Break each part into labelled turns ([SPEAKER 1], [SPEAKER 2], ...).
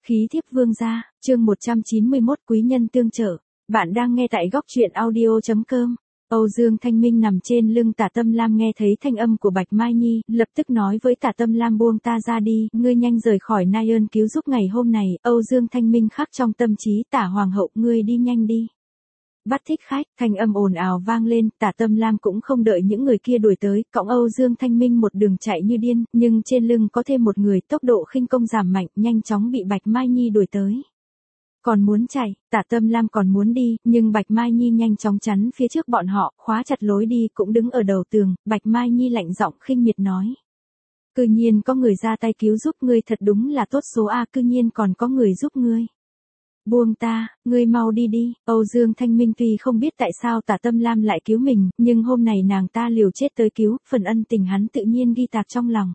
[SPEAKER 1] Khí thiếp vương gia, chương 191 quý nhân tương trợ. Bạn đang nghe tại góc truyện audio.com. Âu Dương Thanh Minh nằm trên lưng Tả Tâm Lam nghe thấy thanh âm của Bạch Mai Nhi, lập tức nói với Tả Tâm Lam buông ta ra đi, ngươi nhanh rời khỏi Nai Ơn cứu giúp ngày hôm này. Âu Dương Thanh Minh khắc trong tâm trí Tả Hoàng hậu, ngươi đi nhanh đi. Bắt thích khách, thanh âm ồn ào vang lên, Tả Tâm Lam cũng không đợi những người kia đuổi tới, cõng Âu Dương Thanh Minh một đường chạy như điên, nhưng trên lưng có thêm một người, tốc độ khinh công giảm mạnh, nhanh chóng bị Bạch Mai Nhi đuổi tới. Còn muốn chạy, Tả Tâm Lam còn muốn đi, nhưng Bạch Mai Nhi nhanh chóng chắn phía trước bọn họ, khóa chặt lối đi, cũng đứng ở đầu tường. Bạch Mai Nhi lạnh giọng khinh miệt nói: cư nhiên có người ra tay cứu giúp ngươi, thật đúng là tốt số a, cư nhiên còn có người giúp ngươi. Buông ta, ngươi mau đi đi. Âu Dương Thanh Minh tuy không biết tại sao Tả Tâm Lam lại cứu mình, nhưng hôm nay nàng ta liều chết tới cứu, phần ân tình hắn tự nhiên ghi tạc trong lòng.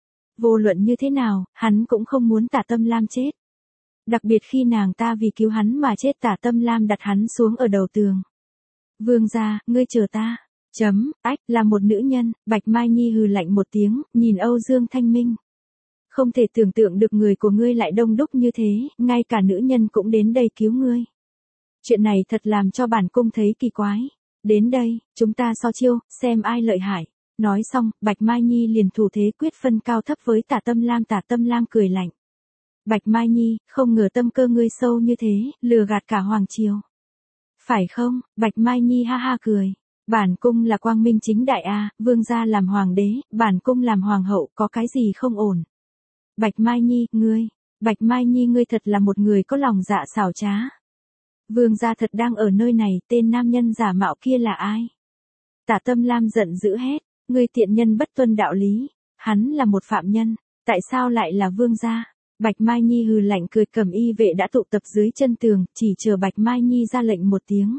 [SPEAKER 1] Vô luận như thế nào, hắn cũng không muốn Tả Tâm Lam chết. Đặc biệt khi nàng ta vì cứu hắn mà chết, Tả Tâm Lam đặt hắn xuống ở đầu tường. Vương gia, ngươi chờ ta. Ách, là một nữ nhân. Bạch Mai Nhi hừ lạnh một tiếng, nhìn Âu Dương Thanh Minh. Không thể tưởng tượng được người của ngươi lại đông đúc như thế, ngay cả nữ nhân cũng đến đây cứu ngươi. Chuyện này thật làm cho bản cung thấy kỳ quái. Đến đây, chúng ta so chiêu, xem ai lợi hại. Nói xong, Bạch Mai Nhi liền thủ thế quyết phân cao thấp với Tả Tâm Lam. Tả Tâm Lam cười lạnh. Bạch Mai Nhi, không ngờ tâm cơ ngươi sâu như thế, lừa gạt cả hoàng triều. Phải không? Bạch Mai Nhi ha ha cười. Bản cung là quang minh chính đại a, vương gia làm hoàng đế, bản cung làm hoàng hậu, có cái gì không ổn. Bạch Mai Nhi, ngươi, Bạch Mai Nhi ngươi thật là một người có lòng dạ xảo trá. Vương gia thật đang ở nơi này, tên nam nhân giả mạo kia là ai? Tả Tâm Lam giận dữ hét, ngươi tiện nhân bất tuân đạo lý, hắn là một phạm nhân, tại sao lại là vương gia? Bạch Mai Nhi hừ lạnh cười, Cẩm y vệ đã tụ tập dưới chân tường, chỉ chờ Bạch Mai Nhi ra lệnh một tiếng.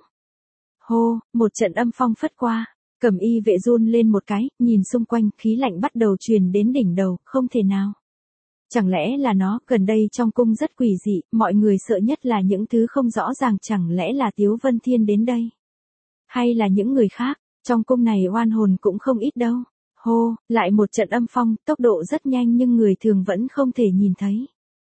[SPEAKER 1] Hô, một trận âm phong phất qua, Cẩm y vệ run lên một cái, nhìn xung quanh, khí lạnh bắt đầu truyền đến đỉnh đầu, không thể nào. Chẳng lẽ là nó, gần đây trong cung rất quỷ dị, mọi người sợ nhất là những thứ không rõ ràng, chẳng lẽ là Tiếu Vân Thiên đến đây? Hay là những người khác, trong cung này oan hồn cũng không ít đâu. Hô, lại một trận âm phong, tốc độ rất nhanh nhưng người thường vẫn không thể nhìn thấy.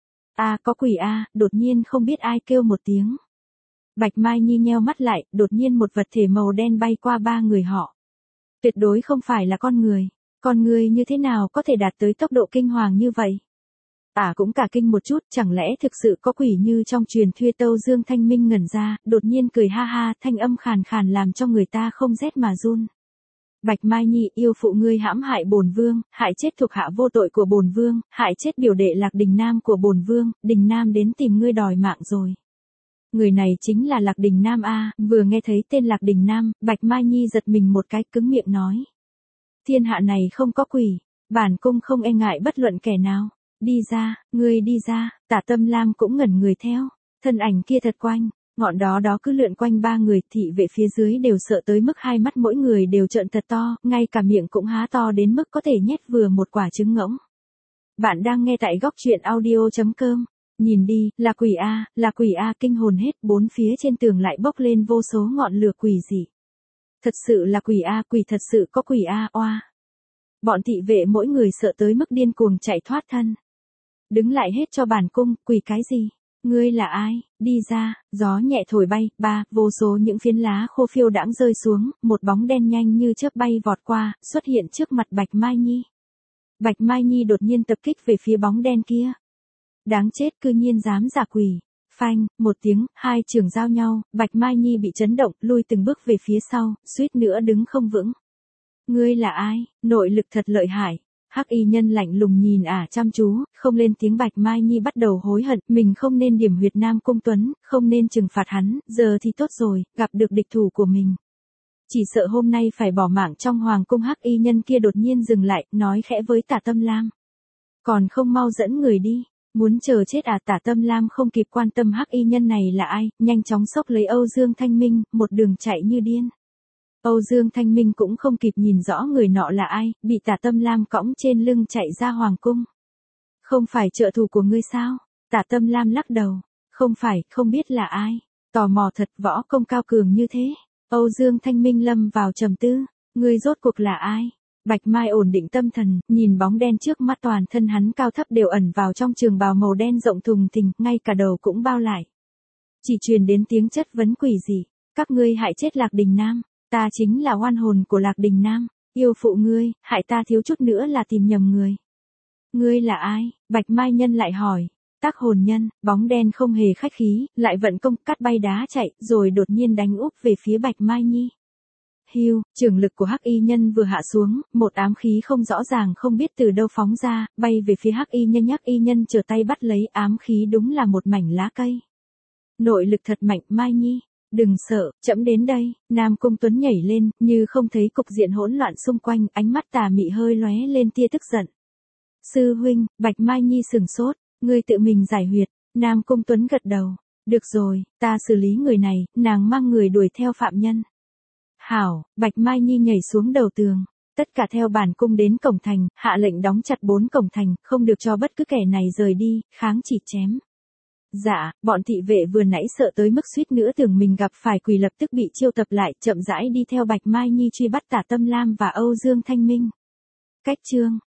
[SPEAKER 1] Có quỷ đột nhiên không biết ai kêu một tiếng. Bạch Mai Nhi nheo mắt lại, đột nhiên một vật thể màu đen bay qua ba người họ. Tuyệt đối không phải là con người. Con người như thế nào có thể đạt tới tốc độ kinh hoàng như vậy? Cũng cả kinh một chút, chẳng lẽ thực sự có quỷ như trong truyền thuyết? Âu Dương Thanh Minh ngẩn ra, đột nhiên cười ha ha, thanh âm khàn khàn làm cho người ta không rét mà run. Bạch Mai Nhi, yêu phụ ngươi hãm hại bổn vương, hại chết thuộc hạ vô tội của bổn vương, hại chết biểu đệ Lạc Đình Nam của bổn vương, Đình Nam đến tìm ngươi đòi mạng rồi. Người này chính là Lạc Đình Nam a. Vừa nghe thấy tên Lạc Đình Nam, Bạch Mai Nhi giật mình một cái, cứng miệng nói. Thiên hạ này không có quỷ, bản cung không e ngại bất luận kẻ nào. Đi ra, ngươi đi ra. Tả Tâm Lam cũng ngẩn người theo, thân ảnh kia thật quanh. Ngọn đó cứ lượn quanh ba người, thị vệ phía dưới đều sợ tới mức hai mắt mỗi người đều trợn thật to, ngay cả miệng cũng há to đến mức có thể nhét vừa một quả trứng ngỗng. Bạn đang nghe tại góc truyện audio.com. Nhìn đi, là quỷ a, kinh hồn hết, bốn phía trên tường lại bốc lên vô số ngọn lửa quỷ dị. Thật sự là quỷ a, quỷ thật sự có quỷ a, oa. Bọn thị vệ mỗi người sợ tới mức điên cuồng chạy thoát thân. Đứng lại hết cho bản cung, quỷ cái gì? Ngươi là ai? Đi ra. Gió nhẹ thổi bay, vô số những phiến lá khô phiêu đãng rơi xuống, một bóng đen nhanh như chớp bay vọt qua, xuất hiện trước mặt Bạch Mai Nhi. Bạch Mai Nhi đột nhiên tập kích về phía bóng đen kia. Đáng chết, cư nhiên dám giả quỷ. Phanh, một tiếng, hai trường giao nhau, Bạch Mai Nhi bị chấn động, lui từng bước về phía sau, suýt nữa đứng không vững. Ngươi là ai? Nội lực thật lợi hại. Hắc y nhân lạnh lùng nhìn chăm chú, không lên tiếng. Bạch Mai Nhi bắt đầu hối hận, mình không nên điểm huyệt Nam Cung Tuấn, không nên trừng phạt hắn, giờ thì tốt rồi, gặp được địch thủ của mình. Chỉ sợ hôm nay phải bỏ mạng trong hoàng cung. Hắc y nhân kia đột nhiên dừng lại, nói khẽ với Tả Tâm Lam. Còn không mau dẫn người đi, muốn chờ chết Tả Tâm Lam không kịp quan tâm hắc y nhân này là ai, nhanh chóng xốc lấy Âu Dương Thanh Minh, một đường chạy như điên. Âu Dương Thanh Minh cũng không kịp nhìn rõ người nọ là ai, bị Tả Tâm Lam cõng trên lưng chạy ra hoàng cung. Không phải trợ thủ của ngươi sao? Tả Tâm Lam lắc đầu. Không phải, không biết là ai. Tò mò thật, võ công cao cường như thế. Âu Dương Thanh Minh lâm vào trầm tư. Ngươi rốt cuộc là ai? Bạch Mai ổn định tâm thần, nhìn bóng đen trước mắt, toàn thân hắn cao thấp đều ẩn vào trong trường bào màu đen rộng thùng thình, ngay cả đầu cũng bao lại. Chỉ truyền đến tiếng chất vấn quỷ dị, các ngươi hại chết Lạc Đình Nam, ta chính là oan hồn của Lạc Đình Nam, yêu phụ ngươi, hại ta thiếu chút nữa là tìm nhầm người. Ngươi là ai? Bạch Mai Nhân lại hỏi. Tác hồn nhân, bóng đen không hề khách khí, lại vận công cắt bay đá chạy, rồi đột nhiên đánh úp về phía Bạch Mai Nhi. Hưu, trường lực của Hắc Y Nhân vừa hạ xuống, một ám khí không rõ ràng không biết từ đâu phóng ra, bay về phía Hắc Y Nhân. Hắc Y Nhân trở tay bắt lấy, ám khí đúng là một mảnh lá cây. Nội lực thật mạnh. Mai Nhi, đừng sợ, trẫm đến đây. Nam Cung Tuấn nhảy lên, như không thấy cục diện hỗn loạn xung quanh, ánh mắt tà mị hơi lóe lên tia tức giận. Sư huynh, Bạch Mai Nhi sừng sốt, ngươi tự mình giải huyệt. Nam Cung Tuấn gật đầu. Được rồi, ta xử lý người này. Nàng mang người đuổi theo phạm nhân. Hảo, Bạch Mai Nhi nhảy xuống đầu tường. Tất cả theo bản cung đến cổng thành, hạ lệnh đóng chặt 4 cổng thành, không được cho bất cứ kẻ này rời đi, kháng chỉ chém. Dạ, bọn thị vệ vừa nãy sợ tới mức suýt nữa tưởng mình gặp phải quỷ, lập tức bị chiêu tập lại, chậm rãi đi theo Bạch Mai Nhi truy bắt Tả Tâm Lam và Âu Dương Thanh Minh. Cách chương